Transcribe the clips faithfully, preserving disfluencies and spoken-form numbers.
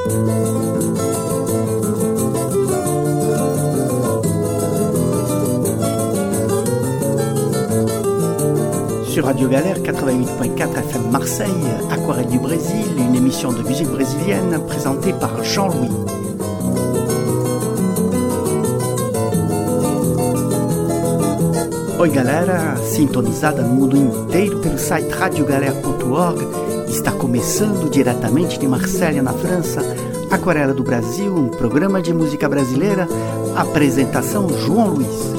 Sur Radio Galère quatre-vingt-huit point quatre F M Marseille, Aquarelle du Brésil, une émission de musique brésilienne présentée par Jean-Louis. Oi galera, sintonizada no mundo inteiro pelo site radio galera ponto org, está começando diretamente de Marselha, na França, Aquarela do Brasil, um programa de música brasileira, apresentação João Luiz.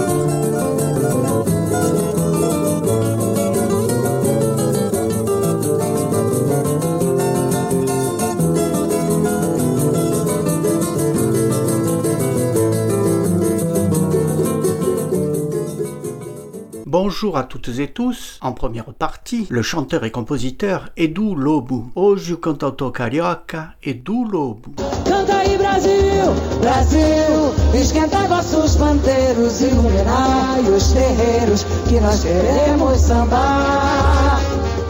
Bonjour à toutes et tous. En première partie, le chanteur et compositeur Edu Lobo. Hoje o cantautor carioca Edu Lobo. Canta aí Brasil, Brasil, esquentai vossos pandeiros, iluminai os terreiros, que nós queremos sambar.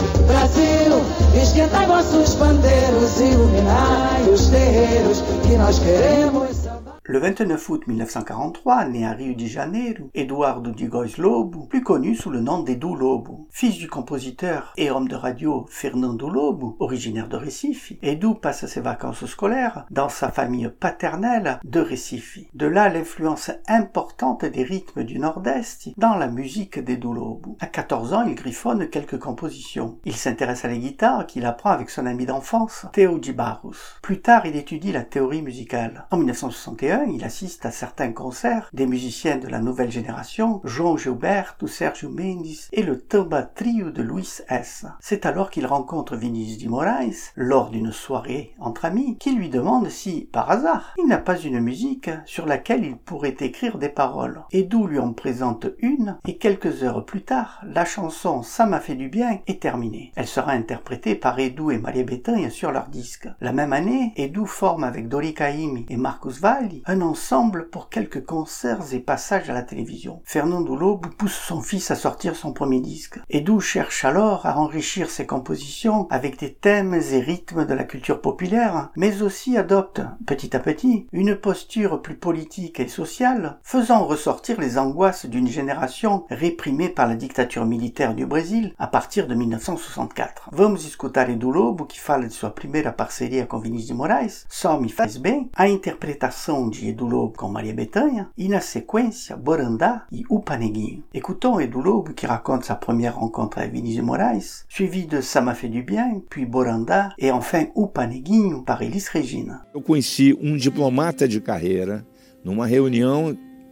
Brasil, esquentai vossos pandeiros, iluminai os terreiros, que nós queremos sambar. Le vingt-neuf août mille neuf cent quarante-trois, né à Rio de Janeiro, Eduardo de Góes Lobo, plus connu sous le nom d'Edu Lobo. Fils du compositeur et homme de radio Fernando Lobo, originaire de Recife, Edu passe ses vacances scolaires dans sa famille paternelle de Recife. De là l'influence importante des rythmes du Nord-Est dans la musique d'Edu Lobo. À quatorze ans, il griffonne quelques compositions. Il s'intéresse à la guitare qu'il apprend avec son ami d'enfance, Theo de Barros. Plus tard, il étudie la théorie musicale. En mille neuf cent soixante et un, il assiste à certains concerts des musiciens de la nouvelle génération, João Gilberto, Sérgio Mendes et le Tamba Trio de Luis S. C'est alors qu'il rencontre Vinícius de Moraes lors d'une soirée entre amis, qui lui demande si, par hasard, il n'a pas une musique sur laquelle il pourrait écrire des paroles. Edu lui en présente une et quelques heures plus tard, la chanson Ça m'a fait du bien est terminée. Elle sera interprétée par Edu et Maria Bethânia sur leur disque. La même année, Edu forme avec Dori Caymmi et Marcos Valle un ensemble pour quelques concerts et passages à la télévision. Fernando Lobo pousse son fils à sortir son premier disque. Edu cherche alors à enrichir ses compositions avec des thèmes et rythmes de la culture populaire, mais aussi adopte, petit à petit, une posture plus politique et sociale, faisant ressortir les angoisses d'une génération réprimée par la dictature militaire du Brésil à partir de mille neuf cent soixante-quatre. Vamos escutar Edu Lobo, que fala de sua primeira parceria com Vinícius de Moraes, Só Me Faz Bem, a interpretação de Edu Lobo com Maria Bethânia, e na sequência Borandá e Upa Neguinho. Écoutons Edu Lobo qui raconte sa première rencontre avec Vinícius de Moraes, suivi de Ça m'a fait du bien, puis Borandá et enfin Upa Neguinho par Elis Regina. Eu conheci um diplomata de carreira numa reunião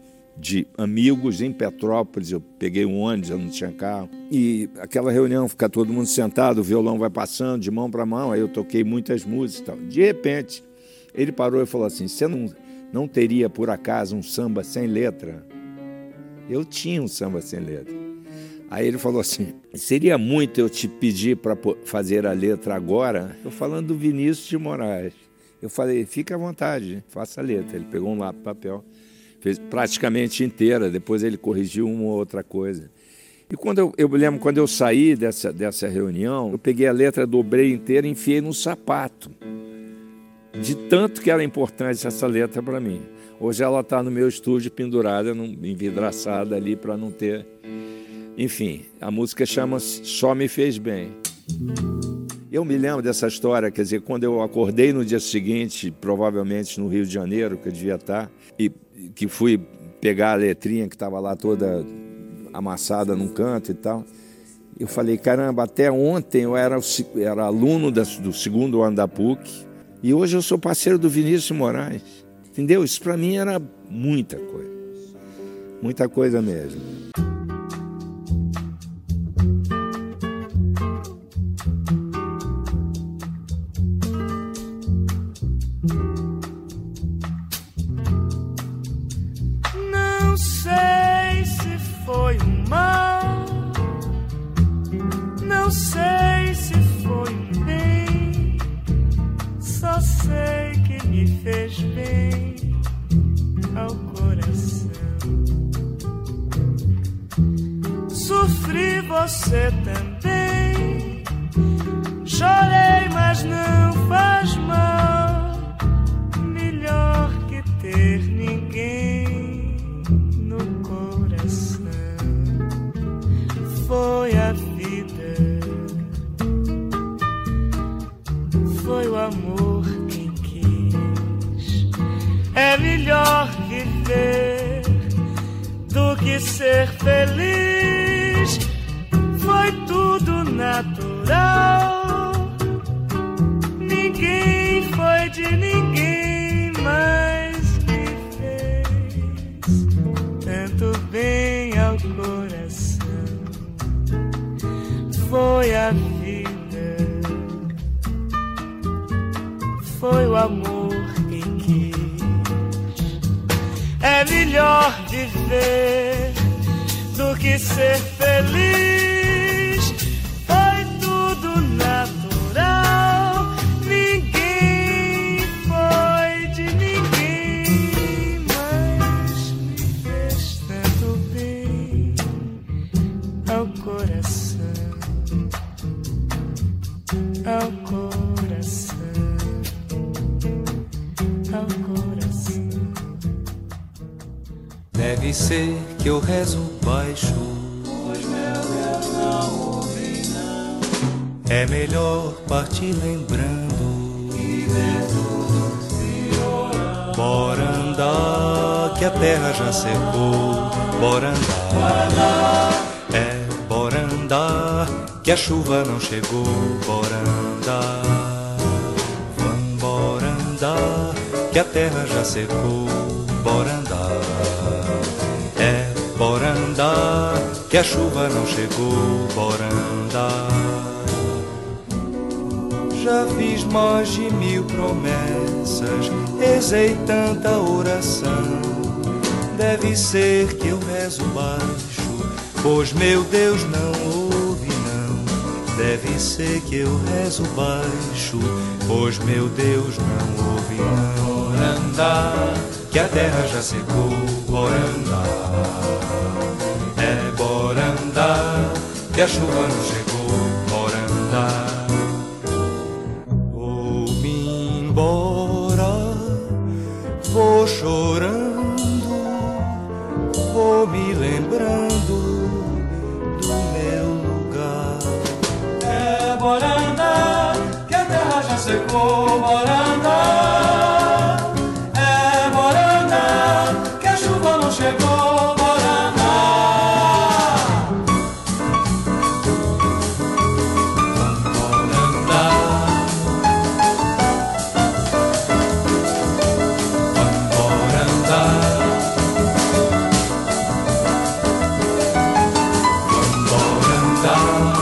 de amigos em Petrópolis. Eu peguei um ônibus, eu não tinha carro, e aquela reunião, fica todo mundo sentado, o violão vai passando de mão para mão, aí eu toquei muitas músicas e tal. De repente, ele parou e falou assim: você não, não teria por acaso um samba sem letra? Eu tinha um samba sem letra. Aí ele falou assim: seria muito eu te pedir para fazer a letra agora? Eu falando do Vinícius de Moraes. Eu falei: fica à vontade, faça a letra. Ele pegou um lápis de papel, fez praticamente inteira, depois ele corrigiu uma ou outra coisa. E quando eu, eu lembro, quando eu saí dessa, dessa reunião, eu peguei a letra, dobrei inteira e enfiei no sapato. De tanto que era importante essa letra para mim. Hoje ela está no meu estúdio pendurada, envidraçada ali para não ter... Enfim, a música chama-se Só Me Fez Bem. Eu me lembro dessa história, quer dizer, quando eu acordei no dia seguinte, provavelmente no Rio de Janeiro, que eu devia estar, e que fui pegar a letrinha que estava lá toda amassada num canto e tal, eu falei: caramba, até ontem eu era, era aluno da, do segundo ano da P U C, e hoje eu sou parceiro do Vinícius de Moraes. Entendeu? Isso para mim era muita coisa. Muita coisa mesmo. Não sei se foi um mal, não sei se foi um bem, só sei que me fez bem ao coração. Sofri, você também, chorei, mas não faz mal. melhor viver do que ser feliz. Foi tudo natural. Ninguém foi de ninguém, mas me fez tanto bem ao coração. Foi a vida, foi o amor que quis. É melhor viver do que ser feliz. Foi tudo natural. Ninguém foi de ninguém, mas me fez tanto bem ao coração, ao coração, ao coração. Deve ser que eu rezo baixo, pois meu Deus não ouve não. É melhor partir lembrando E ver tudo piorar. Bora andar, que a terra já secou. Bora andar, Bora andar, é, bora andar, que a chuva não chegou. Bora andar, vambora andar, que a terra já secou. Bora andar, é, bora andar, que a chuva não chegou. Bora andar. Já fiz mais de mil promessas, rezei tanta oração. Deve ser que eu rezo baixo, pois meu Deus não ouve não. Deve ser que eu rezo baixo, pois meu Deus não ouve não. Bora andar, que a terra já secou. Bora andar, é, bora andar, que a chuva não chegou. Bora andar. Vou-me embora, vou chorando, vou me lembrando do meu lugar. é, bora andar, que a terra já secou. Bora andar, é, bora andar, que a chuva não chegou. Bora andar, Bora andar, bora andar, bora andar.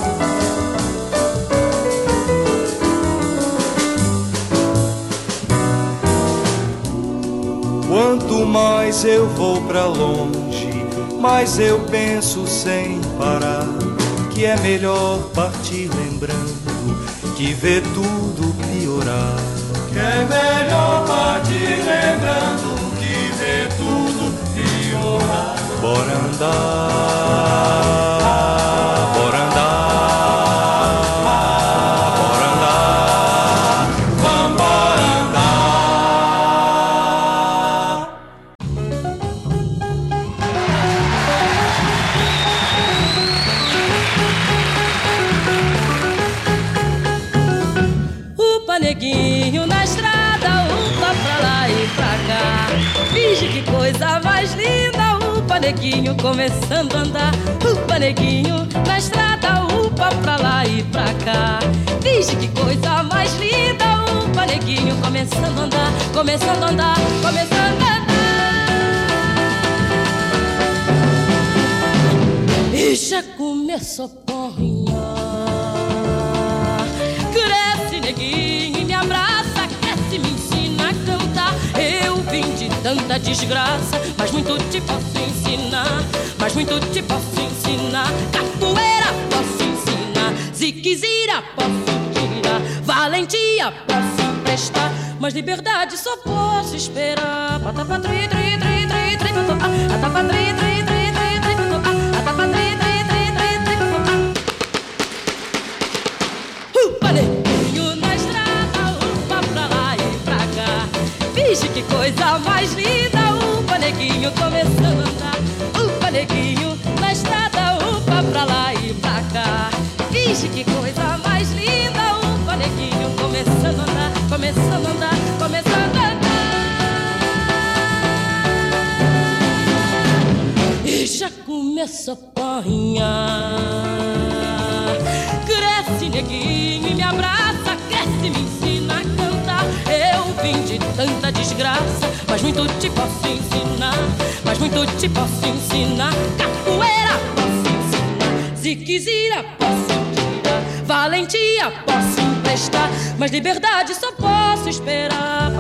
Quanto mais eu vou pra longe, mais eu penso sem parar que é melhor partir lembrando que ver tudo piorar. que é melhor partir lembrando que ver tudo piorar. Bora andar, bora andar, bora andar, vambora andar. Upa, neguinho na estrada, upa pra lá e pra cá. Finge que coisa mais linda, upa, neguinho começando a andar. Upa, neguinho na estrada, upa pra lá e pra cá. Finge que coisa mais linda, upa, neguinho começando a andar, começando a andar, começando a andar. E já começou a porrinhar. Cresce, neguinho, e me abraça, cresce, me ensina a cantar. Eu vim de tanta desgraça, mas muito te posso ensinar. Mas muito te posso ensinar. Capoeira posso ensinar, ziquezira posso tirar, valentia posso emprestar, mas liberdade só posso esperar. Patapa, tri, tri, tri, tri, tri, patapa, tri, tri, tri, tri, tri, patapa, tri, tri, tri, tri, tri, upa, neguinho na estrada, upa pra lá e pra cá. Finge que coisa mais linda, upa, neguinho começando a andar. Upa, neguinho na estrada, upa pra lá e pra cá. Finge que coisa mais linda, upa, neguinho começando a andar, começando a andar, começando a andar. começo a apanhar. Cresce, neguinho, e me abraça, cresce, me ensina a cantar. Eu vim de tanta desgraça, mas muito te posso ensinar. Mas muito te posso ensinar. Capoeira posso ensinar, ziquezira posso tirar, valentia posso emprestar, mas liberdade só posso esperar.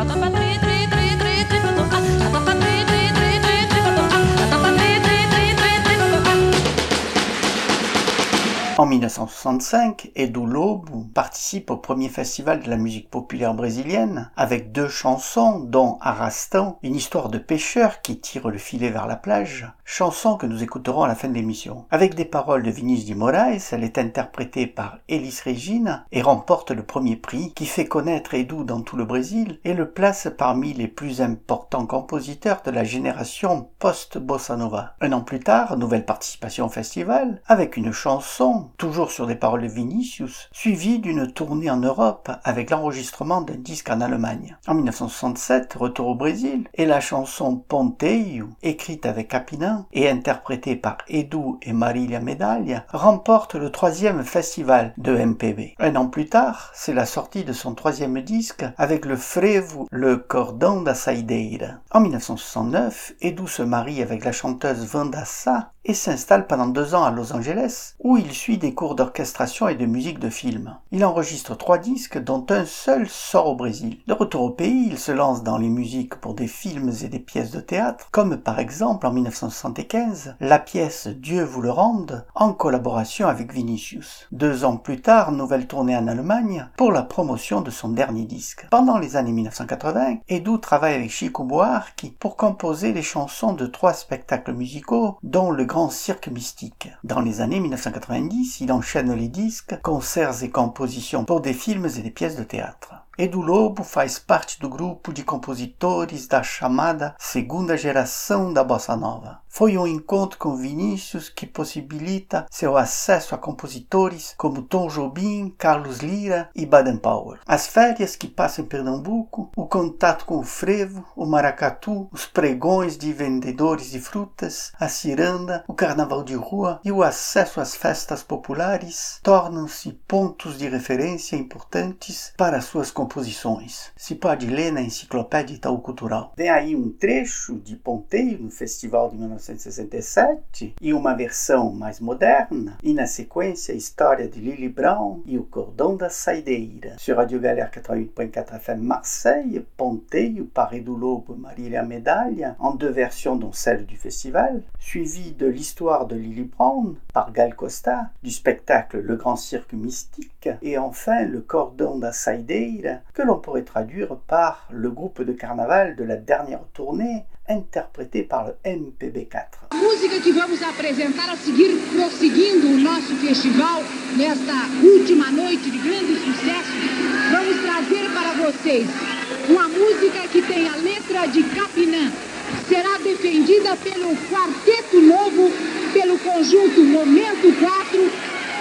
En mille neuf cent soixante-cinq, Edu Lobo participe au premier festival de la musique populaire brésilienne avec deux chansons dont Arrastão, une histoire de pêcheur qui tire le filet vers la plage, chanson que nous écouterons à la fin de l'émission. Avec des paroles de Vinícius de Moraes, elle est interprétée par Elis Regina et remporte le premier prix qui fait connaître Edu dans tout le Brésil et le place parmi les plus importants compositeurs de la génération post-bossa nova. Un an plus tard, nouvelle participation au festival avec une chanson toujours sur des paroles de Vinícius, suivi d'une tournée en Europe avec l'enregistrement d'un disque en Allemagne. En mille neuf cent soixante-sept, retour au Brésil, et la chanson Ponteio, écrite avec Capinã et interprétée par Edu et Marília Medalha, remporte le troisième festival de M P B. Un an plus tard, c'est la sortie de son troisième disque avec le frevo Le Cordão da Saideira. En mille neuf cent soixante-neuf, Edu se marie avec la chanteuse Wanda Sá et s'installe pendant deux ans à Los Angeles, où il suit des cours d'orchestration et de musique de film. Il enregistre trois disques, dont un seul sort au Brésil. De retour au pays, il se lance dans les musiques pour des films et des pièces de théâtre, comme par exemple en mille neuf cent soixante-quinze, la pièce Dieu vous le rende, en collaboration avec Vinícius. Deux ans plus tard, nouvelle tournée en Allemagne pour la promotion de son dernier disque. Pendant les années mille neuf cent quatre-vingts, Edu travaille avec Chico Buarque pour composer les chansons de trois spectacles musicaux, dont le Grand Cirque Mystique. Dans les années mille neuf cent quatre-vingt-dix, il enchaîne les disques, concerts et compositions pour des films et des pièces de théâtre. Edu Lobo faz parte do grupo de compositores da chamada segunda geração da Bossa Nova. Foi um encontro com Vinícius que possibilita seu acesso a compositores como Tom Jobim, Carlos Lira e Baden Powell. As férias que passa em Pernambuco, o contato com o frevo, o maracatu, os pregões de vendedores de frutas, a ciranda, o carnaval de rua e o acesso às festas populares tornam-se pontos de referência importantes para suas composições. Se pode ler na Enciclopédia Itaú Cultural. Vem aí um trecho de Ponteio no Festival de mil novecentos e sessenta e sete e uma versão mais moderna, e na sequência a história de Lily Brown e o Cordão da Saideira. Sur Radio Galère quatre-vingt-huit point quatre F M Marseille, Ponteio par Edu Lobo et Marília Medalha, en deux versions dont celle du festival, suivi de l'histoire de Lily Brown par Gal Costa, du spectacle Le Grand Cirque Mystique, et enfin le Cordão da Saideira, que l'on pourrait traduire par le groupe de carnaval de la dernière tournée, interprété par le M P B quatre. A música que vamos apresentar a seguir, prosseguindo o nosso festival, nesta última noite de grande sucesso, vamos trazer para vocês uma música que tem a letra de Capinã. Será defendida pelo Quarteto Novo, pelo conjunto Momento quatro,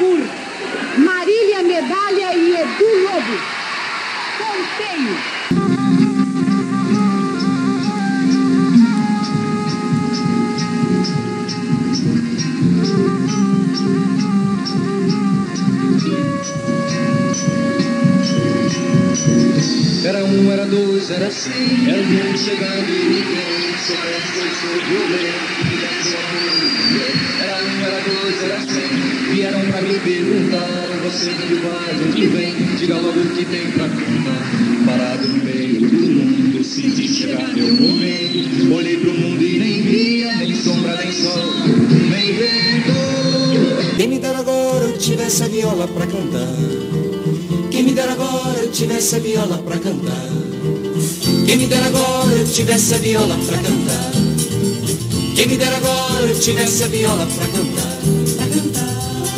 por Marília Medalha e Edu Lobo. Ponteio. Era um, era dois, era cem, era o mundo chegando e ninguém soubesse que eu sou violento, que desse o amor. Era um, era dois, era cem, vieram pra me perguntar, você que vai, onde vem, diga logo o que tem pra contar. Parado no meio do mundo, senti chegar meu momento, olhei pro mundo e nem via, nem sombra, nem sol, nem vento. Quem me dera agora eu tivesse a viola pra cantar. Quem me dera agora eu tivesse a viola pra cantar. Quem me dera agora eu tivesse a viola pra cantar. Quem me dera agora eu tivesse a viola pra cantar. Pra cantar.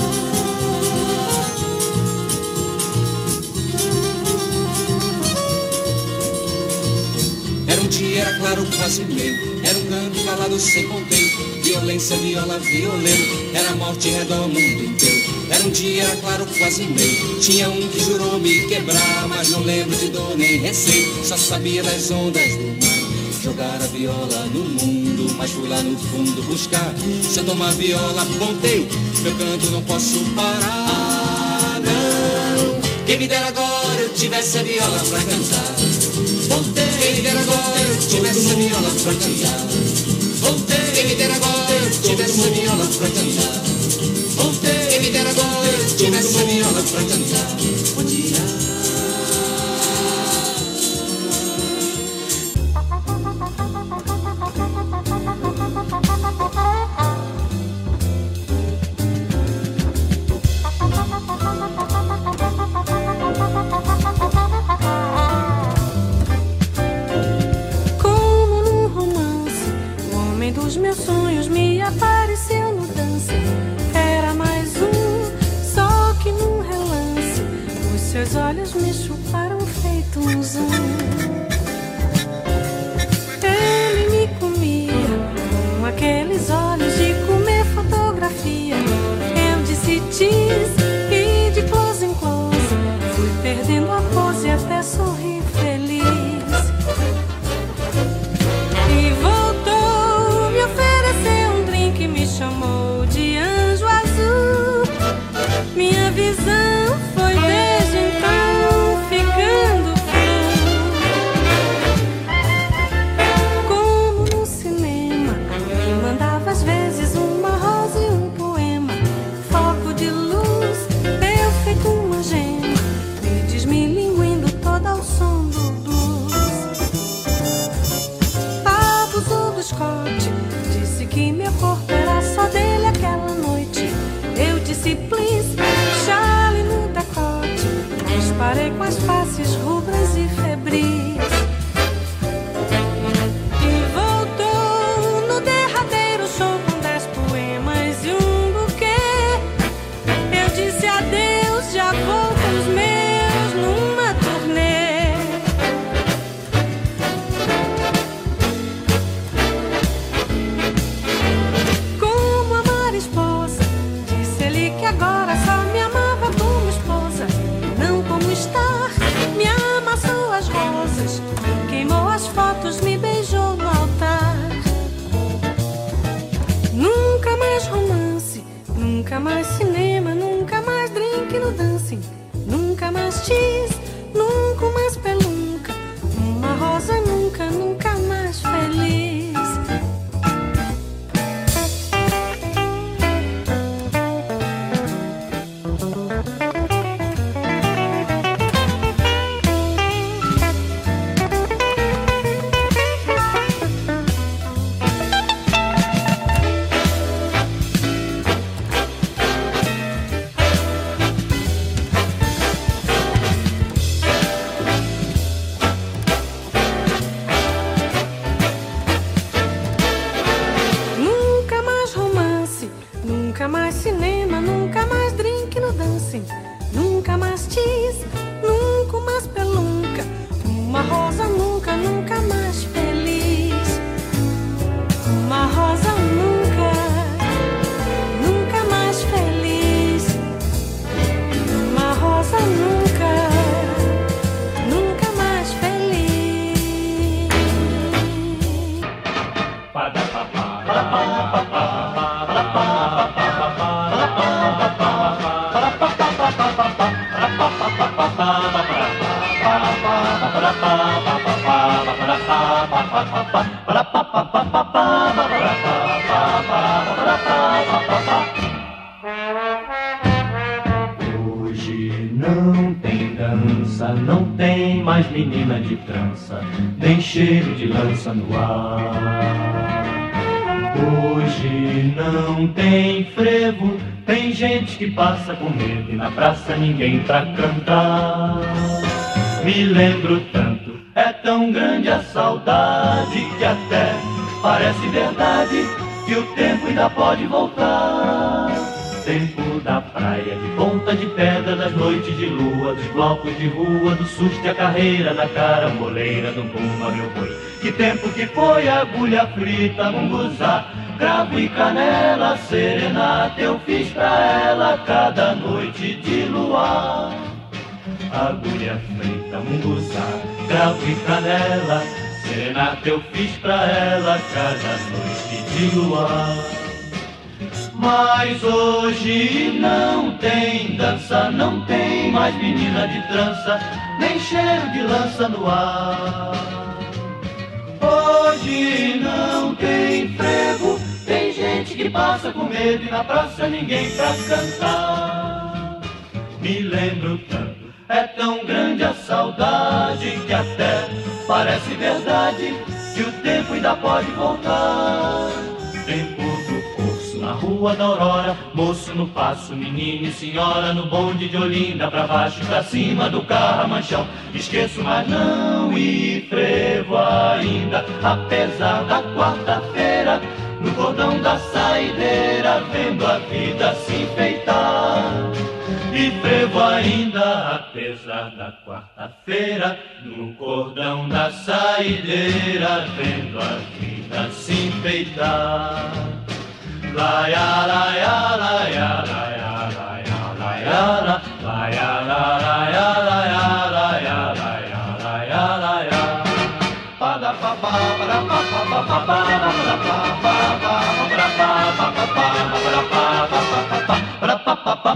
Era um dia, era claro, quase medo. Era um canto calado sem ponteio. Violência, viola, violento. Era morte redor o mundo inteiro. Era um dia, era claro, quase meio. Tinha um que jurou me quebrar, mas não lembro de dor nem receio. Só sabia das ondas do mar jogar a viola no mundo, mas fui lá no fundo buscar. Se eu tomar viola, pontei, meu canto não posso parar. Ah, não, quem me dera agora eu tivesse a viola pra cantar. Voltei, quem me dera agora eu tivesse a viola pra cantar. Voltei, quem me dera agora eu tivesse a viola pra cantar. Voltei, quem me dera agora eu tivesse a viola pra cantar. Podia. Dos meus sonhos me apareceu no dance. Era mais um, só que num relance. Os seus olhos me chuparam feito um zoom. Ele me comia com aqueles olhos de comer fotografia. Eu disse cheese e de close em close fui perdendo a pose até sorrir feliz. E voltou, me ofereceu um drink, me chamou de anjo azul. Minha visão foi desde então ficando full. Como no cinema, me mandava às vezes uma rosa e um poema. Foco de luz, eu feito uma gema, me desmilinguindo toda ao som do blues. Abusou do Scott, disse que meu corpo era só dele aquela noite. Eu disse please, Charlie no decote. Disparei com as faces rubras e febris. E voltou no derradeiro show com dez poemas e um buquê. Eu disse adeus, já vou com os meus numa turnê. Como amar esposa, disse ele que agora só me amava como esposa, não como estar. Me amassou as rosas, queimou as fotos, me beijou no altar. Nunca mais romance, nunca mais cinema, nunca mais drink no dancing, nunca mais cheese, nunca mais pelunca, uma rosa nunca, nunca mais feliz. Nunca mais romance, nunca mais cinema, nunca mais drink no dancing, nunca mais cheese, nunca mais pelunca, uma rosa nunca, nunca mais feliz. Uma rosa nunca, nunca mais feliz. Uma rosa nunca, nunca mais feliz. Hoje não tem dança, não tem mais menina de trança, nem cheiro de lança no ar. Hoje não tem frevo, tem gente que passa com medo e na praça ninguém pra cantar. Me lembro tanto, é tão grande a saudade que até parece verdade que o tempo ainda pode voltar. Tempo da praia, de ponta de pedra, das noites de lua, dos blocos de rua, do susto e a carreira, da caramboleira, do puma meu boi. Que tempo que foi, agulha frita, munguzá, cravo e canela, serenata eu fiz pra ela cada noite de luar. Agulha frita, munguzá, cravo e canela, serenata eu fiz pra ela cada noite de luar. Mas hoje não tem dança, não tem mais menina de trança, nem cheiro de lança no ar. Hoje não tem frevo, tem gente que passa com medo e na praça ninguém pra cantar. Me lembro tanto, é tão grande a saudade que até parece verdade que o tempo ainda pode voltar. Tempo do curso na rua da Aurora, moço no passo, menino e senhora no bonde de Olinda, pra baixo, pra cima do Carramanchão. Esqueço, mas não e frevo ainda, apesar da quarta-feira, no cordão da saideira, vendo a vida se enfeitar. E frevo ainda, apesar da quarta-feira, no cordão da saideira, vendo a vida se enfeitar. Laia, laia, laia, laia, laia, laia, laia, laia, laia, laia, laia, laia, laia. Para pa pa para pa pa pa pa para pa pa para pa pa para pa para pa pa pa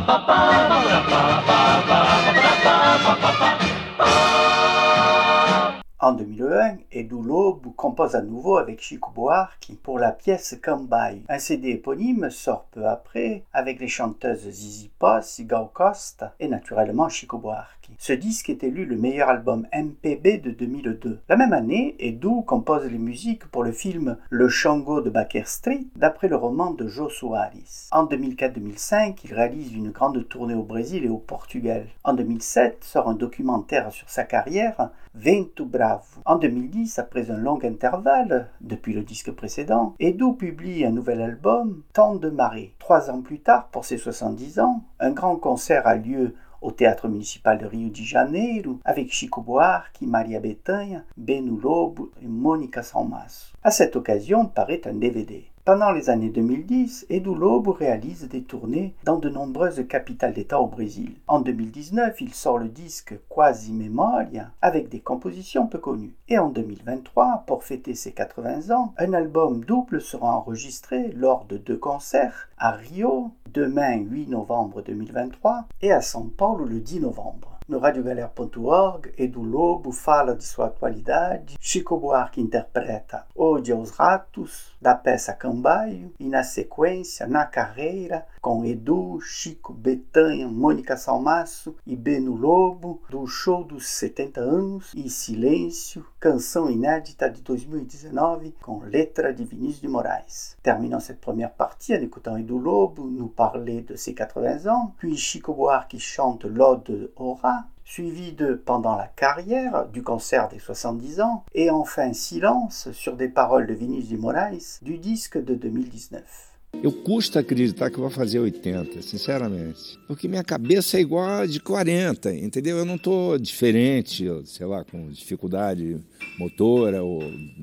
En deux mille un, Edu Lobo compose à nouveau avec Chico Buarque pour la pièce Cambaio. Un C D éponyme sort peu après avec les chanteuses Zizi Posse, Gal Costa et naturellement Chico Buarque. Ce disque est élu le meilleur album M P B de deux mille deux. La même année, Edu compose les musiques pour le film Le Xangô de Baker Street d'après le roman de Jô Soares. En deux mille quatre deux mille cinq, il réalise une grande tournée au Brésil et au Portugal. En deux mille sept, sort un documentaire sur sa carrière, Vento Bravo. En deux mille dix, après un long intervalle, depuis le disque précédent, Edu publie un nouvel album, Temps de marée. Trois ans plus tard, pour ses soixante-dix ans, un grand concert a lieu au Théâtre municipal de Rio de Janeiro avec Chico Buarque, Maria Bethânia, Benu Lobo et Mônica Salmaço. À cette occasion paraît un D V D. Pendant les années deux mille dix, Edu Lobo réalise des tournées dans de nombreuses capitales d'État au Brésil. En deux mille dix-neuf, il sort le disque Quasi Memoria avec des compositions peu connues. Et en deux mille vingt-trois, pour fêter ses quatre-vingts ans, un album double sera enregistré lors de deux concerts à Rio, demain huit novembre deux mille vingt-trois, et à São Paulo le dix novembre. No radiogalera ponto org, Edu Lobo fala de sua atualidade, Chico Buarque interpreta Ode aos Ratos, da peça Cambaio, e na sequência, Na Carreira, com Edu, Chico, Bethânia, Mônica Salmaço e Benu Lobo, do show dos setenta anos, e Silêncio, canção inédita de dois mil e dezenove, com letra de Vinícius de Moraes. Terminons cette première partie en écoutant Edu Lobo nous parler de ses quatre-vingts ans, puis Chico Buarque chante l'Ode au rat, suivi de Pendant la carrière, du concert des soixante-dix ans, et enfin Silence, sur des paroles de Vinícius de Moraes, du disque de deux mille dix-neuf. Eu custa acreditar que eu vou fazer oitenta, sinceramente. Porque minha cabeça é igual a de quarenta, entendeu? Eu não estou diferente, sei lá, com dificuldade motora. Ou...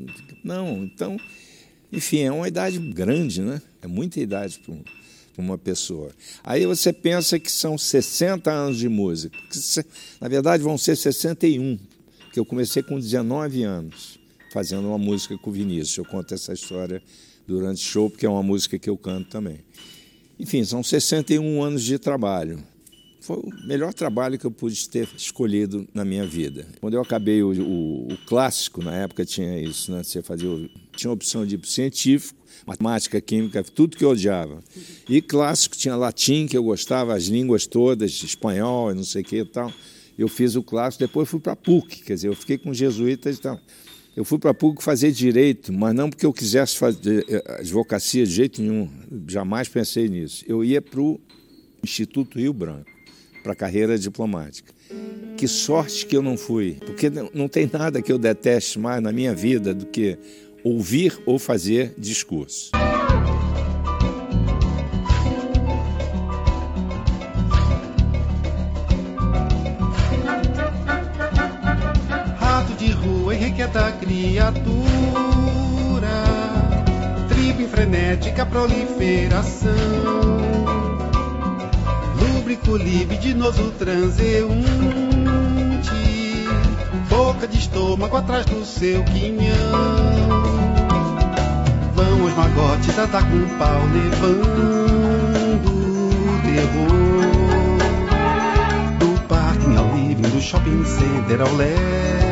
Não, então, enfim, é uma idade grande, né? É muita idade para um... uma pessoa. Aí você pensa que são sessenta anos de música. Na verdade, vão ser sessenta e um, que eu comecei com dezenove anos, fazendo uma música com o Vinícius. Eu conto essa história durante o show, porque é uma música que eu canto também. Enfim, são sessenta e um anos de trabalho. Foi o melhor trabalho que eu pude ter escolhido na minha vida. Quando eu acabei o, o, o clássico, na época tinha isso, né? Você fazia, tinha a opção de ir para o científico, matemática, química, tudo que eu odiava. E clássico, tinha latim, que eu gostava, as línguas todas, espanhol e não sei o que e tal. Eu fiz o clássico, depois fui para a P U C, quer dizer, eu fiquei com jesuítas e tal. Eu fui para a P U C fazer direito, mas não porque eu quisesse fazer advocacia de jeito nenhum, jamais pensei nisso. Eu ia para o Instituto Rio Branco, para a carreira diplomática. Que sorte que eu não fui, porque não tem nada que eu deteste mais na minha vida do que ouvir ou fazer discurso. Rato de rua, irrequieta criatura, tribo em frenética proliferação, lúbrico, libidinoso, transeunte, boca boca de estômago atrás do seu quinhão. Vão os magotes tratar com pau, levando terror. Do parking ao living, do shopping center ao léu,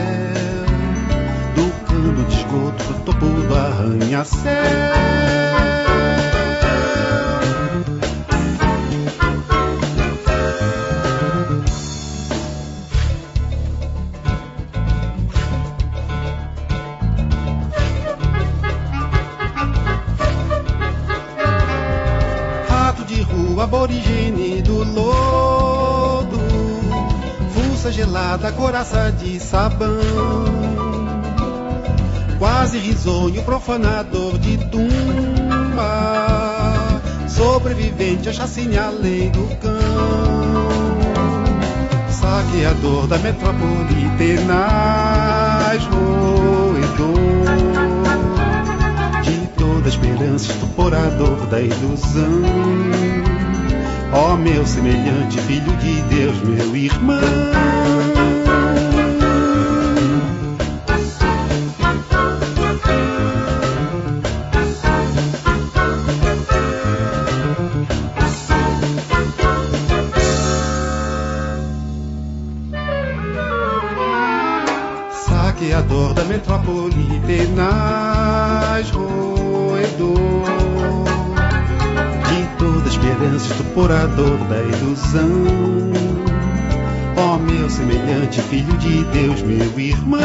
do cano de esgoto pro topo do arranha-céu. Aborigene do lodo, fuça gelada, coraça de sabão, quase risonho, profanador de tumba, sobrevivente a chacina, a lei do cão, saqueador da metrópole tenaz, roedor de toda esperança, estuporador da ilusão. Ó meu semelhante, filho de Deus, meu irmão. Saqueador da metrópole tenaz, roedor toda esperança, estuporador da ilusão. Ó meu semelhante, filho de Deus, meu irmão.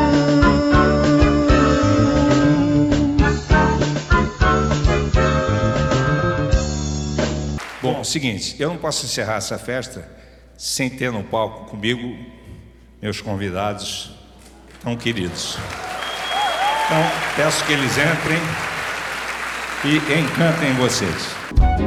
Bom, é o seguinte, eu não posso encerrar essa festa sem ter no palco comigo meus convidados tão queridos. Então, peço que eles entrem e encantem vocês.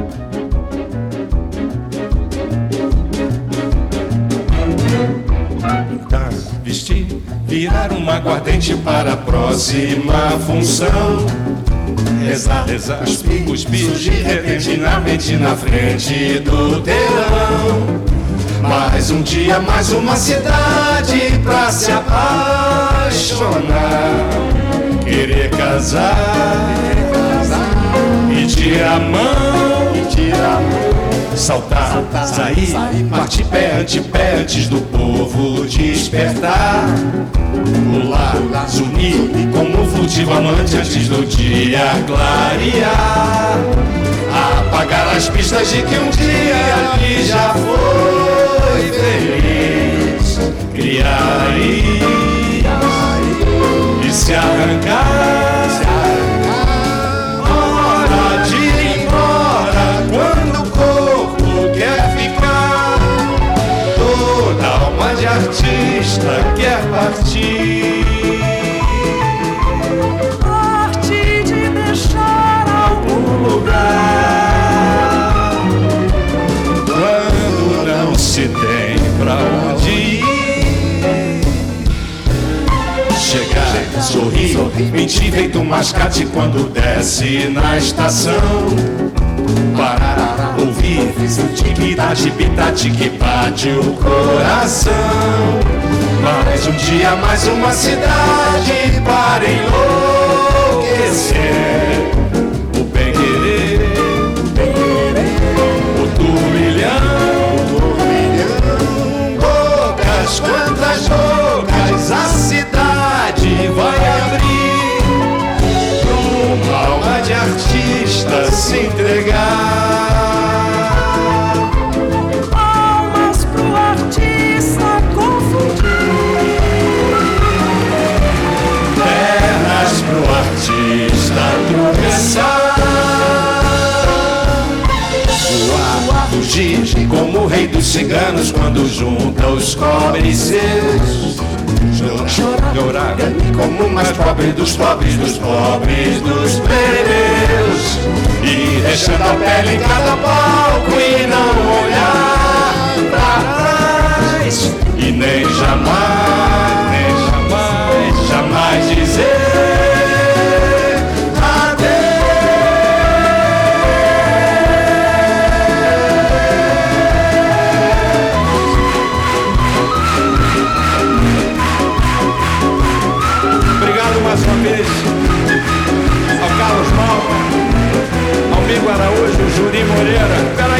Tá, vestir, virar uma aguardente para a próxima função. Rezar, rezar, cuspir, cuspir, surgir repentinamente na frente do telão. Mais um dia, mais uma cidade pra se apaixonar. Querer casar, pedir a mão, pedir a mão. Saltar, saltar, sair, sair, partir pé ante pé antes do povo despertar. Pular, pular, zunir, como um furtivo amante antes do dia clarear. Apagar as pistas de que um dia aqui já foi feliz. Criar e, e se arrancar, se arrancar. Hora de ir embora quando o corpo quer ficar. Toda alma de artista quer partir. Partir de deixar algum lugar. Quando não se tem pra onde ir. Chegar, sorrir, mentir feito um mascate quando desce na estação. Parar, ouvir, sentir pitati-pitati que bate o coração. Mais um dia, mais uma cidade para enlouquecer. O bem-querer, o turbilhão, bocas, quantas bocas a cidade vai abrir pra uma alma de artista se entregar. Almas pro artista confundir, pernas pro artista tropeçar. Voar, fugir, como o rei dos ciganos quando junta os cobres seus. Chorar, chorar, como o mais pobre dos pobres, dos pobres, dos plebeus. E deixando a pele em cada palco e não olhar pra trás. E nem jamais, nem jamais, jamais dizer adeus.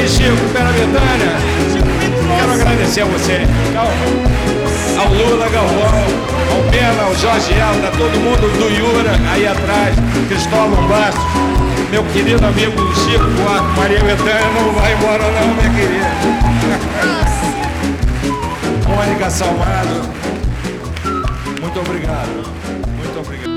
aí, Chico, Pera Betânia. Quero agradecer a você, ao Lula Galvão, ao Pena, ao Jorge Elda, todo mundo do Yura aí atrás, Cristóvão Bastos, meu querido amigo Chico Buarque. Maria Betânia não vai embora não, minha querida. Mônica Salmado, muito obrigado, muito obrigado.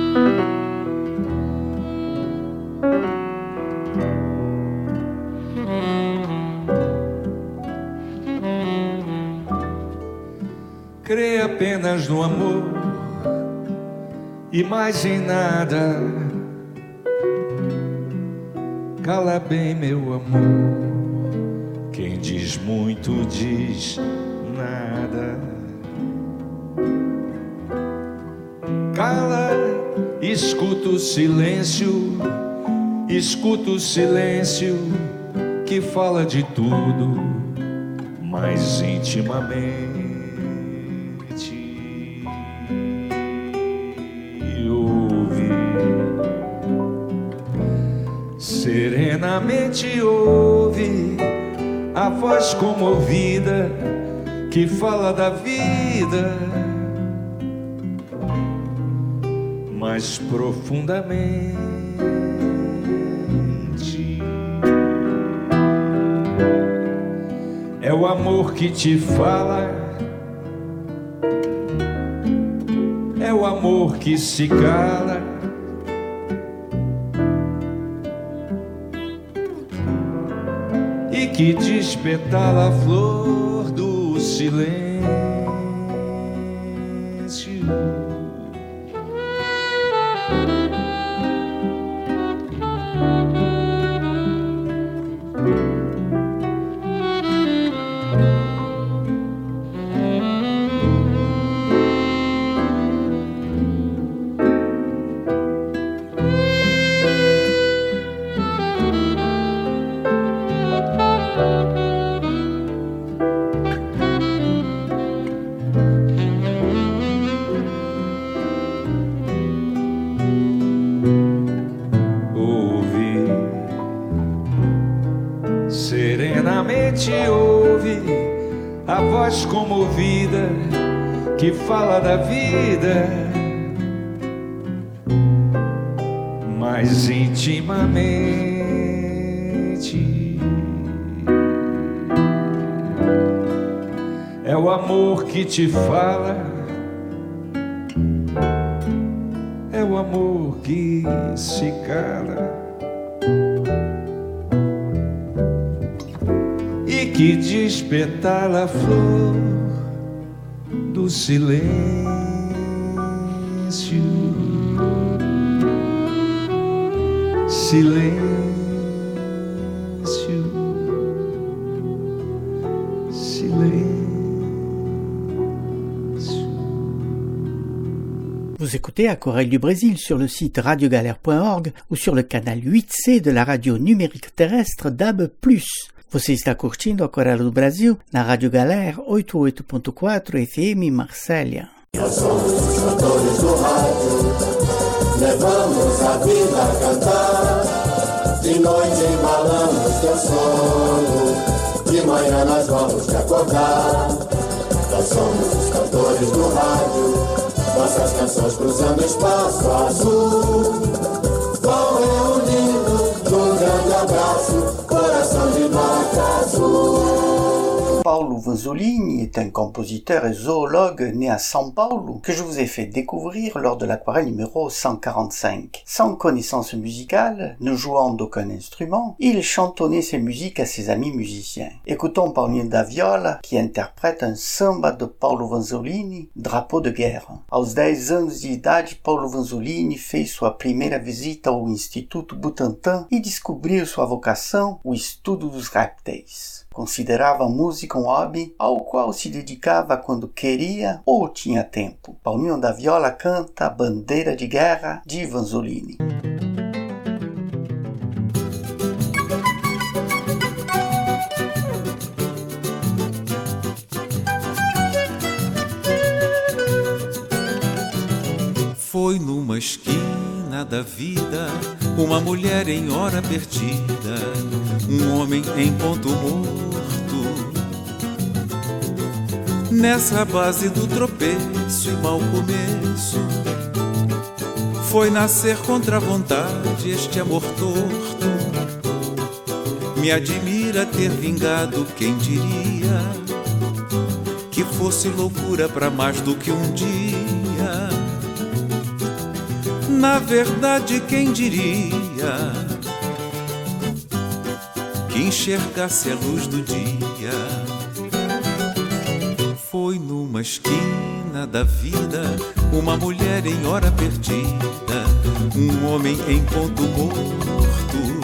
Crê apenas no amor e mais em nada. Cala bem, meu amor, quem diz muito diz nada. Cala, escuta o silêncio, escuta o silêncio que fala de tudo mais intimamente. Serenamente ouve a voz comovida que fala da vida mais profundamente. É o amor que te fala, é o amor que se cala, e que despetala a flor do silêncio. Ouve a voz comovida que fala da vida mais intimamente. É o amor que te fala, é o amor que se cala, que despetala a flor do silêncio. Silêncio. Silêncio. Vous écoutez Aquarelle du Brésil sur le site radio galère point org ou sur le canal huit C de la radio numérique terrestre D A B plus. Você está curtindo Aquarela do Brasil na Rádio Galera oitenta e oito ponto quatro F M Marsella. Nós somos os cantores do rádio, levamos a vida a cantar. De noite embalamos teu sono, de manhã nós vamos te acordar. Nós somos os cantores do rádio, nossas canções cruzando espaço azul. Vão reunindo num grande abraço, coração de nota azul. Paulo Vanzolini est un compositeur et zoologue né à São Paulo que je vous ai fait découvrir lors de l'aquarelle numéro cent quarante-cinq. Sans connaissance musicale, ne jouant d'aucun instrument, il chantonnait ses musiques à ses amis musiciens. Écoutons Paulinho da Viola qui interprète un samba de Paulo Vanzolini, Drapeau de Guerra. Aos dez anos de idade, Paulo Vanzolini fez sua primeira visita ao Instituto Butantan e descobriu sua vocação, o estudo dos répteis. Considerava a música um hobby ao qual se dedicava quando queria ou tinha tempo. Paulinho da Viola canta Bandeira de Guerra de Vanzolini. Foi numa esquina da vida uma mulher em hora perdida. um homem em ponto morto. Nessa base do tropeço e mau começo, foi nascer contra a vontade este amor torto. Me admira ter vingado, quem diria que fosse loucura pra mais do que um dia. Na verdade, quem diria que enxergasse a luz do dia. Foi numa esquina da vida, uma mulher em hora perdida, um homem em ponto morto.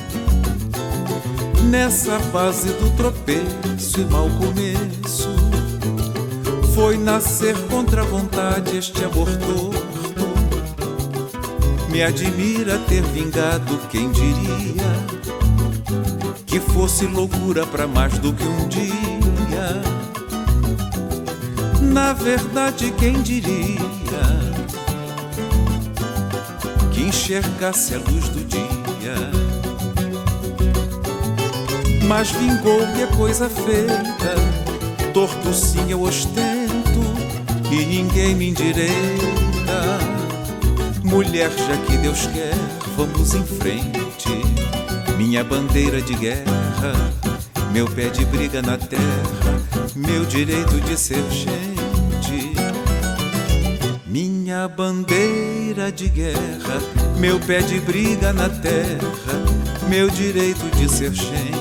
Nessa base do tropeço e mau começo, foi nascer contra a vontade este amor torto. Me admira ter vingado, quem diria que fosse loucura pra mais do que um dia. Na verdade, quem diria que enxergasse a luz do dia. Mas vingou-me a coisa feita, torto sim eu ostento e ninguém me endireita. Mulher, já que Deus quer, vamos em frente. Minha bandeira de guerra, meu pé de briga na terra, meu direito de ser gente. Minha bandeira de guerra, meu pé de briga na terra, meu direito de ser gente.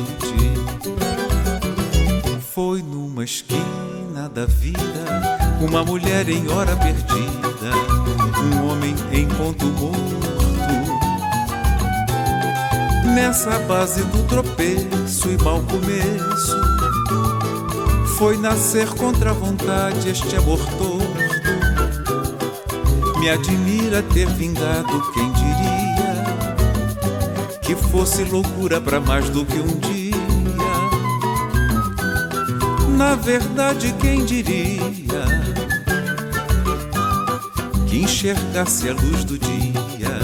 Foi numa esquina da vida, uma mulher em hora perdida, um homem em ponto morto. Nessa base do tropeço e mau começo, foi nascer contra a vontade este amor torto. Me admira ter vingado, quem diria que fosse loucura pra mais do que um dia. Na verdade, quem diria que enxergasse a luz do dia.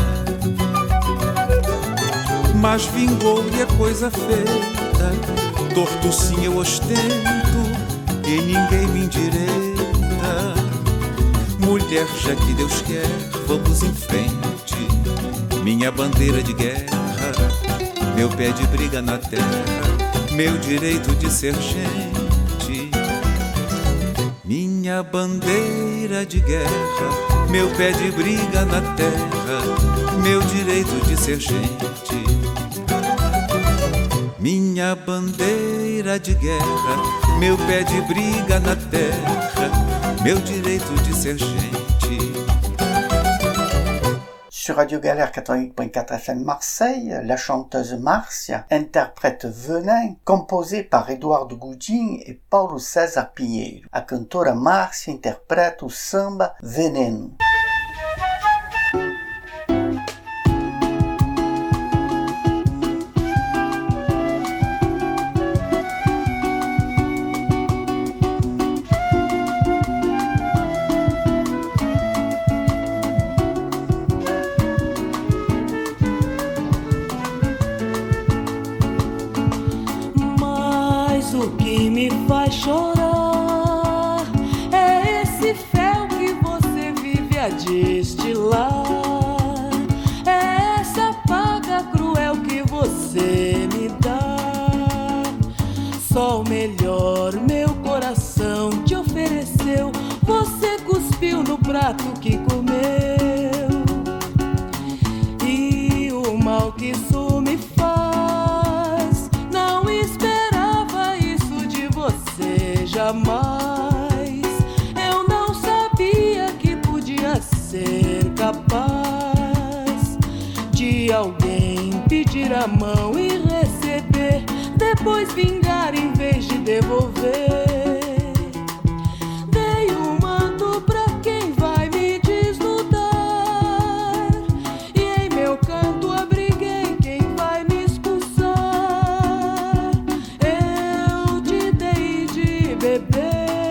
Mas vingou-lhe a coisa feita, torto sim eu ostento e ninguém me endireita. Mulher, já que Deus quer, vamos em frente. Minha bandeira de guerra, meu pé de briga na terra, meu direito de ser gente. Minha bandeira de guerra, meu pé de briga na terra, meu direito de ser gente. Minha bandeira de guerra, meu pé de briga na terra, meu direito de ser gente. Sur Radio Galère quatre-vingt-huit point quatre F M Marseille, la chanteuse Marcia interprète Venin, composé par Eduardo Gudin et Paulo César Pinheiro. A cantora Marcia interpreta o samba Veneno. Chorar é esse fel que você vive a destilar, é essa paga cruel que você me dá. Só o melhor meu coração te ofereceu, você cuspiu no prato que comeu, e o mal que isso me faz, não esperava isso de você jamais. Eu não sabia que podia ser capaz de alguém pedir a mão e receber, depois vingar em vez de devolver. Dei um manto pra quem vai me desnudar, e em meu canto abriguei quem vai me expulsar. Eu te dei de beber,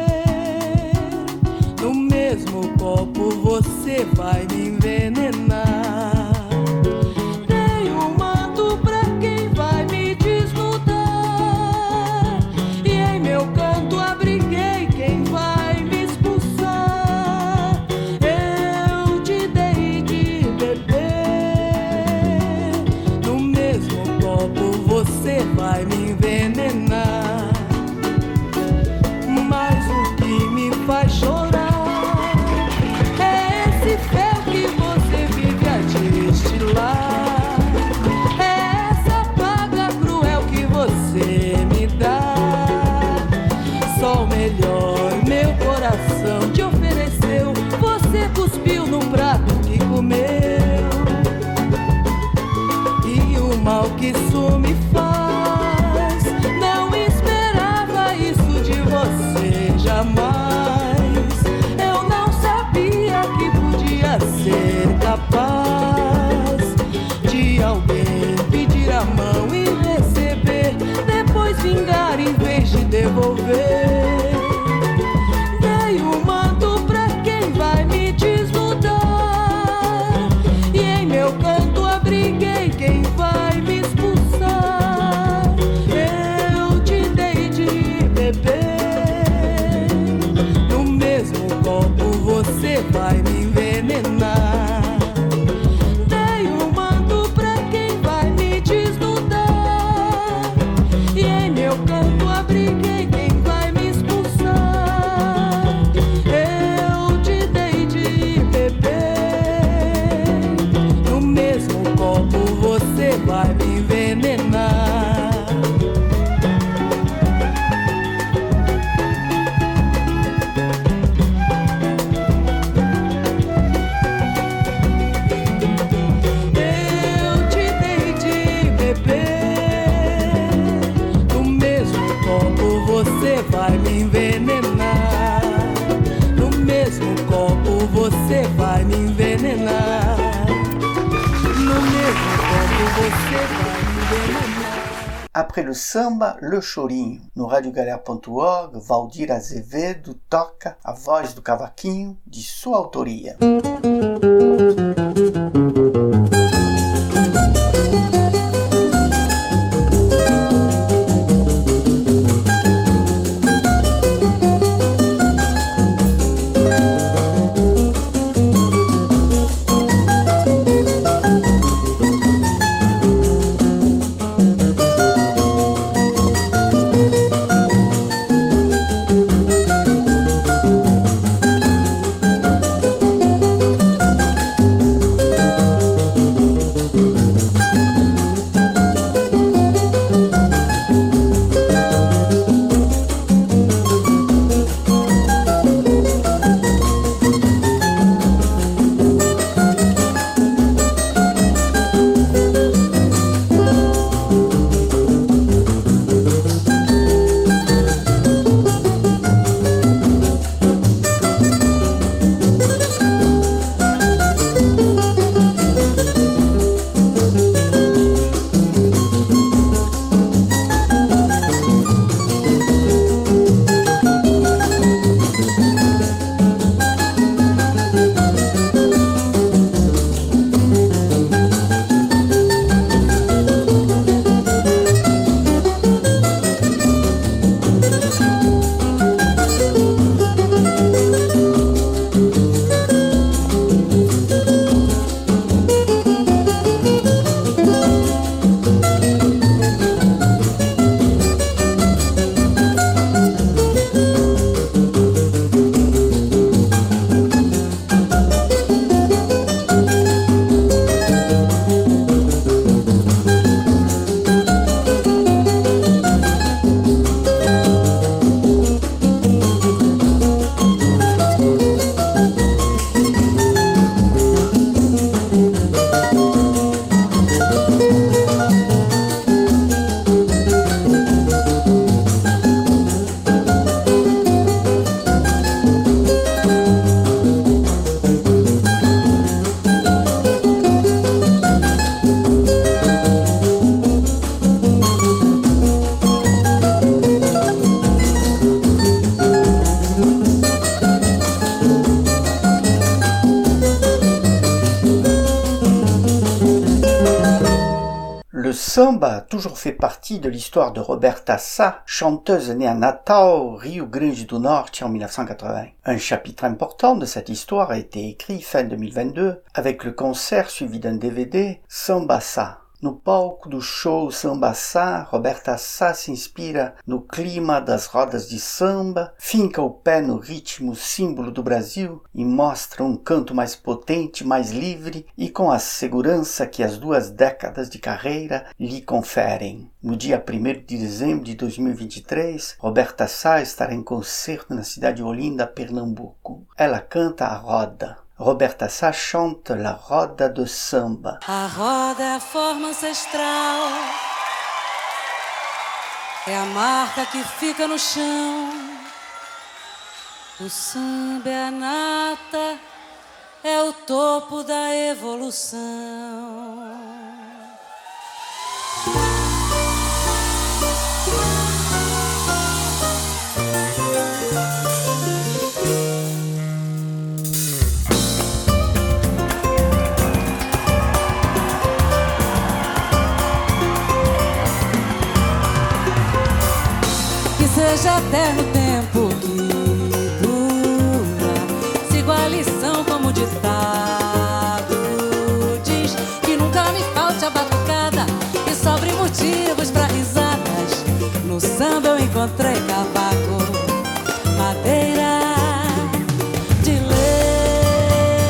no mesmo copo você vai me envenenar. Dei um manto pra quem vai me desnudar, da paz de alguém pedir a mão e receber, depois vingar em vez de devolver. Dei o manto pra quem vai me desnudar, e em meu canto abriguei quem vai me expulsar. Eu te dei de beber, no mesmo copo você vai me envenenar. Dei o manto pra quem vai me desnudar, e em meu canto abriguei quem vai me expulsar. Eu te dei de beber, no mesmo copo você vai me envenenar. Eu te dei de beber, no mesmo copo você vai me envenenar. No mesmo copo você vai me envenenar. No mesmo copo você vai me envenenar. Après le samba, le chorinho. No radio galera ponto org, Valdir Azevedo toca a voz do cavaquinho de sua autoria. Le samba a toujours fait partie de l'histoire de Roberta Sá, chanteuse née à Natal, Rio Grande do Norte en mille neuf cent quatre-vingts. Un chapitre important de cette histoire a été écrit fin deux mille vingt-deux avec le concert suivi d'un D V D Samba Sá. No palco do show Samba Sá, Roberta Sá se inspira no clima das rodas de samba, finca o pé no ritmo símbolo do Brasil e mostra um canto mais potente, mais livre e com a segurança que as duas décadas de carreira lhe conferem. No dia primeiro de dezembro de dois mil e vinte e três, Roberta Sá estará em concerto na cidade de Olinda, Pernambuco. Ela canta a roda. Roberta Sá chante La Roda do Samba. A roda é a forma ancestral, é a marca que fica no chão. O samba é a nata é o topo da evolução. Que seja eterno o tempo que dura, sigo a lição como ditado diz, que nunca me falte a batucada e sobre motivos pra risadas. No samba eu encontrei cavaco, madeira de lei.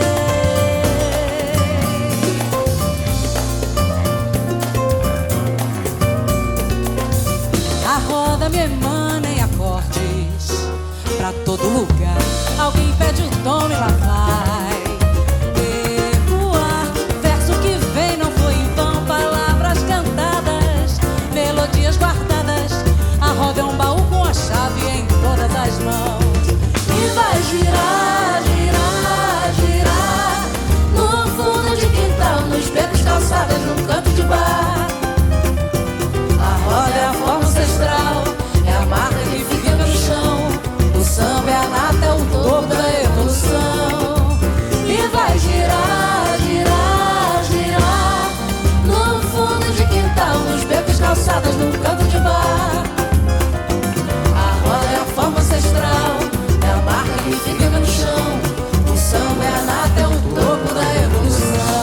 A roda me emana em acordes pra todo lugar. Alguém pede o tom e lá vai ecoar. Verso que vem não foi em vão, palavras cantadas, melodias guardadas. A roda é um baú com a chave em todas as mãos. E vai girar, girar, girar no fundo de quintal, nos becos, calçadas, num canto de bar. A roda é a forma ancestral, é a marca que fica no chão. O samba é a nata, é o topo da evolução. E vai girar, girar, girar no fundo de quintal, nos becos, calçadas, num canto de bar. A roda é a forma ancestral, é a marca que fica no chão. O samba é a nata, é o topo da evolução.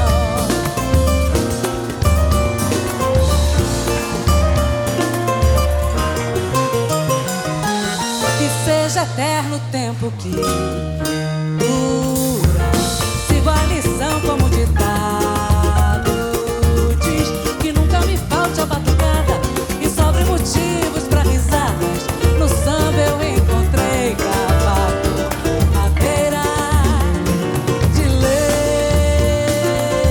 Que seja eterno o tempo que dura, sigo a lição como ditado diz, que nunca me falte a batucada e sobre motivos pra risadas. No samba eu encontrei cavaco, madeira de lei.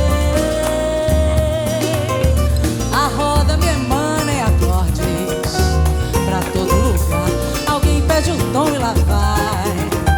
A roda me emana em acordes pra todo lugar. Alguém pede um tom e lá vai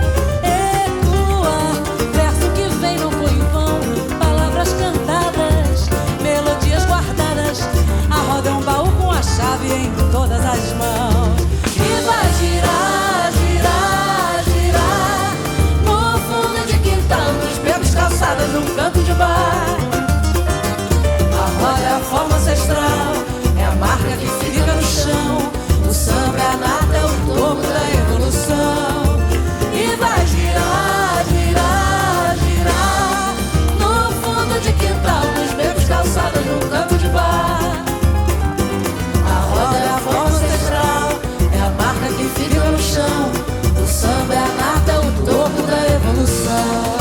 ecoar. Verso que vem não foi em vão, palavras cantadas, melodias guardadas. A roda é um baú com a chave em todas as mãos. E vai girar, girar, girar no fundo de quintal, nos becos, calçadas, num canto de bar. A roda é a forma ancestral, é a marca que fica no chão. O samba é a nata, é o topo da evolução. E vai girar, girar, girar no fundo de quintal, nos becos, calçadas, num canto de bar. A roda é a forma ancestral, é a marca que fica no chão. O samba é a nata, é o topo da evolução.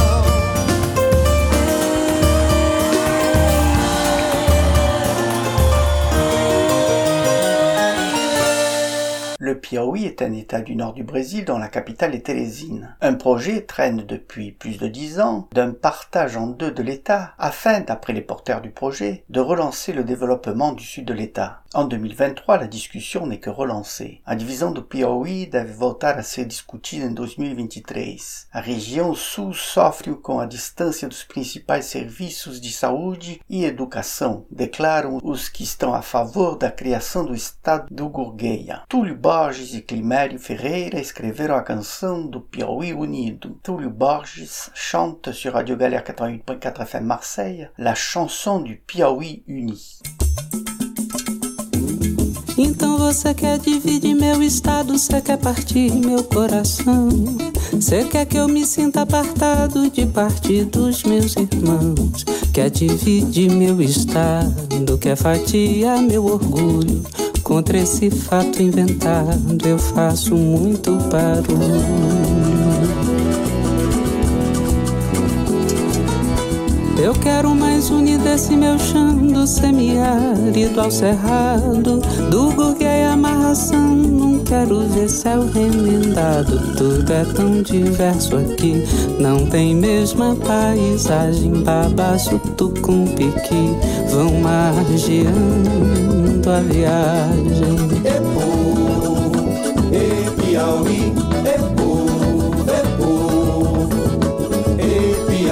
Le Piauí est un état du nord du Brésil dont la capitale est Teresina. Un projet traîne depuis plus de dix ans d'un partage en deux de l'état afin, d'après les porteurs du projet, de relancer le développement du sud de l'état. En deux mille vingt-trois, la discussion n'est que relancée. A divisão do Piauí deve voltar a ser discutida em dois mil e vinte e três. A região sul sofre com a distância dos principais serviços de saúde e educação, declaram os que estão a favor da criação do estado do Gurgueia. Túlio Borges e Climério Ferreira escreveram a canção do Piauí Unido. Túlio Borges chante sur Radio Galère quatre-vingt-huit point quatre F M Marseille la chanson du Piauí uni. Então você quer dividir meu estado, você quer partir meu coração. Você quer que eu me sinta apartado de parte dos meus irmãos. Quer dividir meu estado, quer fatiar meu orgulho. Contra esse fato inventado eu faço muito barulho. Eu quero mais unido esse meu chão, do semiárido ao cerrado, do Gurgueia à amarração. Não quero ver céu remendado, tudo é tão diverso aqui. Não tem mesma paisagem, Babaçu, Tucumpiqui vão margeando a viagem. Epo, e Piauí, Epo, Epo, e Piauí.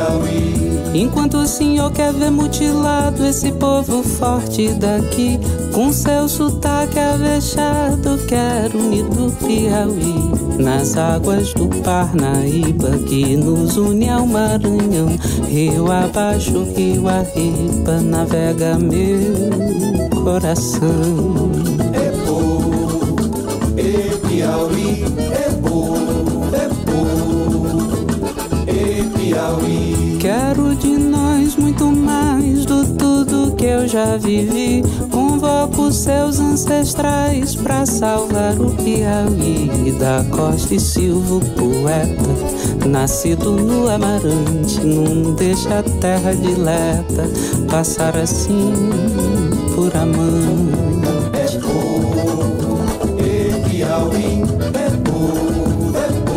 Enquanto o senhor quer ver mutilado esse povo forte daqui, com seu sotaque avexado, quero unir do Piauí, nas águas do Parnaíba, que nos une ao Maranhão. Rio abaixo, rio arriba, navega meu coração. É bom, é Piauí, é bom, é bom, é Piauí. Quero de nós muito mais do tudo que eu já vivi. Convoco seus ancestrais pra salvar o Piauí. Da Costa e Silva, poeta, nascido no Amarante, não deixa a terra dileta passar assim por amante. É bom, é Piauí, é bom,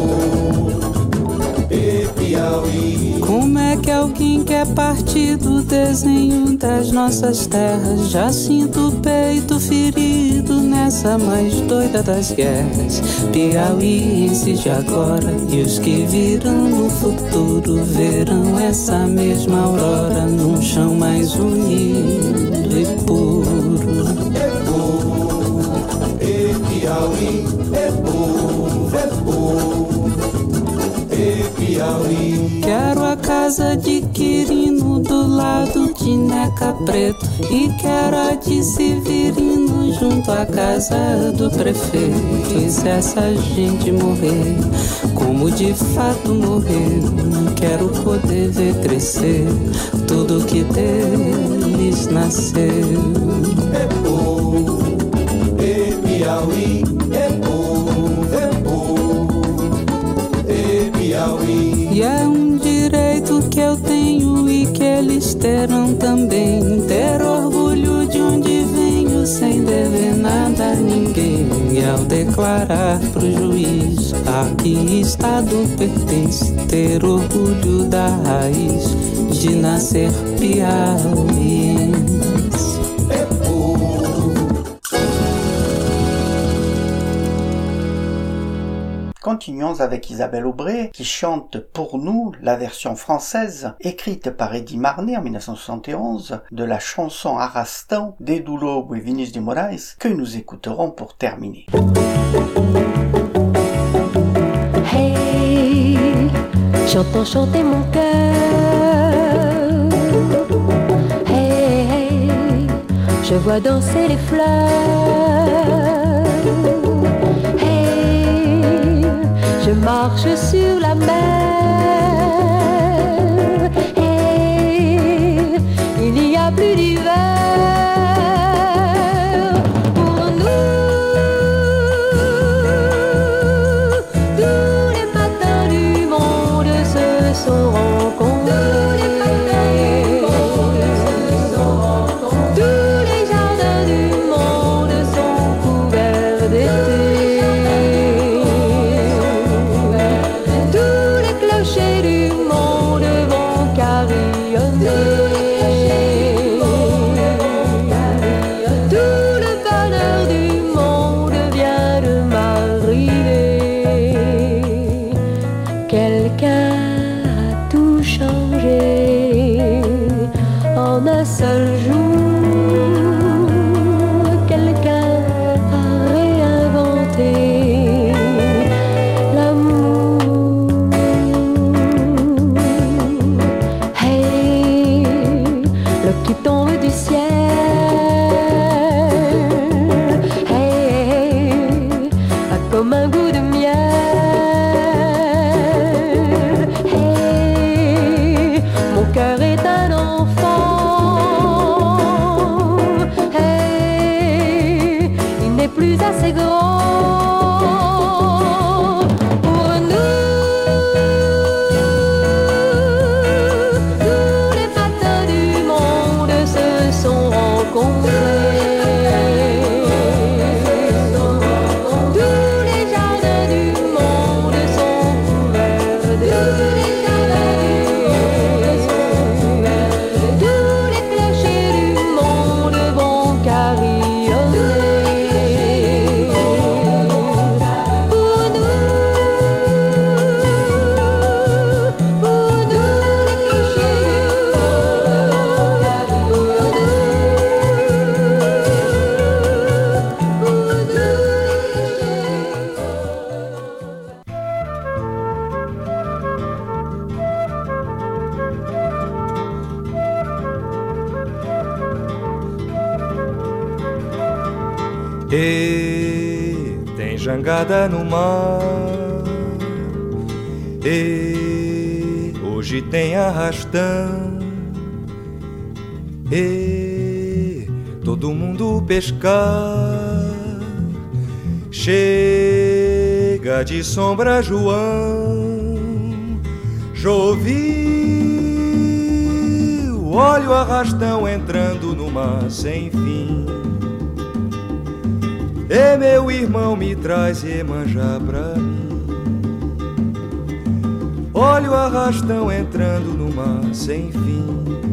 é bom, é Piauí. Como é que alguém quer partir do desenho das nossas terras? Já sinto o peito ferido nessa mais doida das guerras. Piauienses de agora e os que virão no futuro verão essa mesma aurora num chão mais unido e puro. É bom, é Piauí, é bom, é bom, é Piauí. Quero a casa de Quirino do lado de Neca Preto, e quero a de Severino junto à casa do prefeito. E se essa gente morrer, como de fato morreu, quero poder ver crescer tudo que deles nasceu. É bom, é Piauí, é bom, é bom, é Piauí. E é um direito que eu tenho e que eles terão também, ter orgulho de onde venho sem dever nada a ninguém. E ao declarar pro juiz a que estado pertence, ter orgulho da raiz de nascer piauiense. É bom. Continuons avec Isabelle Aubray qui chante pour nous la version française écrite par Eddie Marnet en dix-neuf cent soixante et onze de la chanson Arrastão d'Edu Lobo et Vinícius de Moraes que nous écouterons pour terminer. Hey, j'entends chanter mon cœur. Hey, hey, je vois danser les fleurs. Je marche sur la mer et il n'y a plus d'hiver. Pour nous, tous les matins du monde se sont rencontrés. Tous les jardins du monde sont couverts d'été. Sont E tem jangada no mar. E hoje tem arrastão. E todo mundo pescar. Chega de sombra, João. Choveu, olha o arrastão entrando no mar sem fim. E meu irmão me traz Iemanjá pra mim. Olha o arrastão entrando no mar sem fim.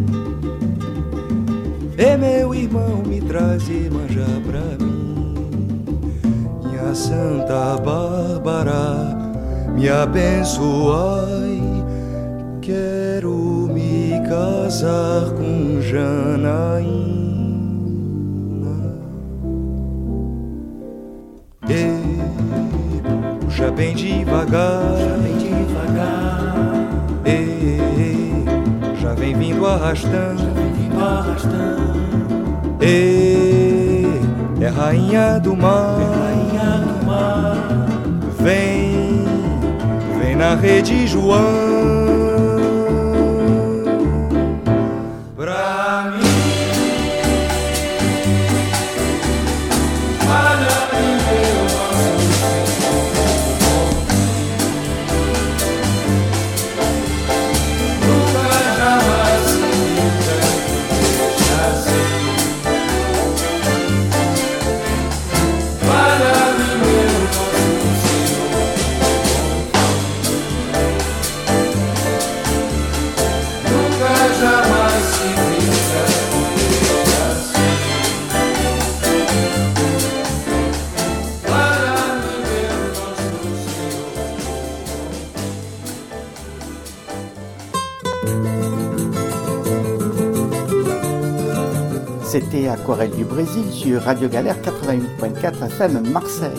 E meu irmão me traz Iemanjá pra mim. Minha Santa Bárbara, me abençoai. Quero me casar com Janaína. E puxa bem devagar, puxa bem devagar. E já vem vindo arrastando, já vem vindo arrastando. E é rainha do mar, é rainha do mar. Vem, vem na rede, João. Pra mim, para viver o nosso nunca jamais se deixa ser. Para viver o nosso nunca jamais se deixa ser. Para viver o nosso C'était Aquarelle du Brésil sur Radio Galère quatre-vingt-huit point quatre F M Marseille.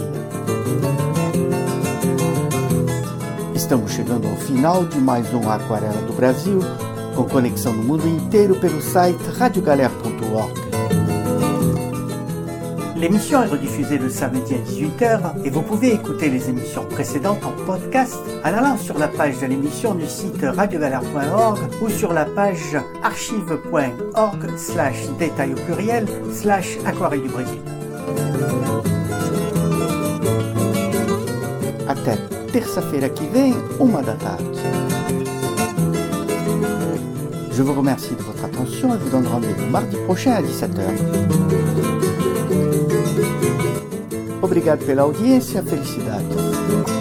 Estamos chegando ao final de mais um Aquarela do Brasil, com conexão no mundo inteiro pelo site radio galère point org. L'émission est rediffusée le samedi à dix-huit heures et vous pouvez écouter les émissions précédentes en podcast en allant sur la page de l'émission du site radio galère point org ou sur la page archive point org slash détail au pluriel slash aquarelle du Brésil. Até terça-feira que vem, uma da tarde. Je vous remercie de votre attention et vous donne rendez-vous mardi prochain à dix-sept heures. Obrigado pela audiência, felicidades.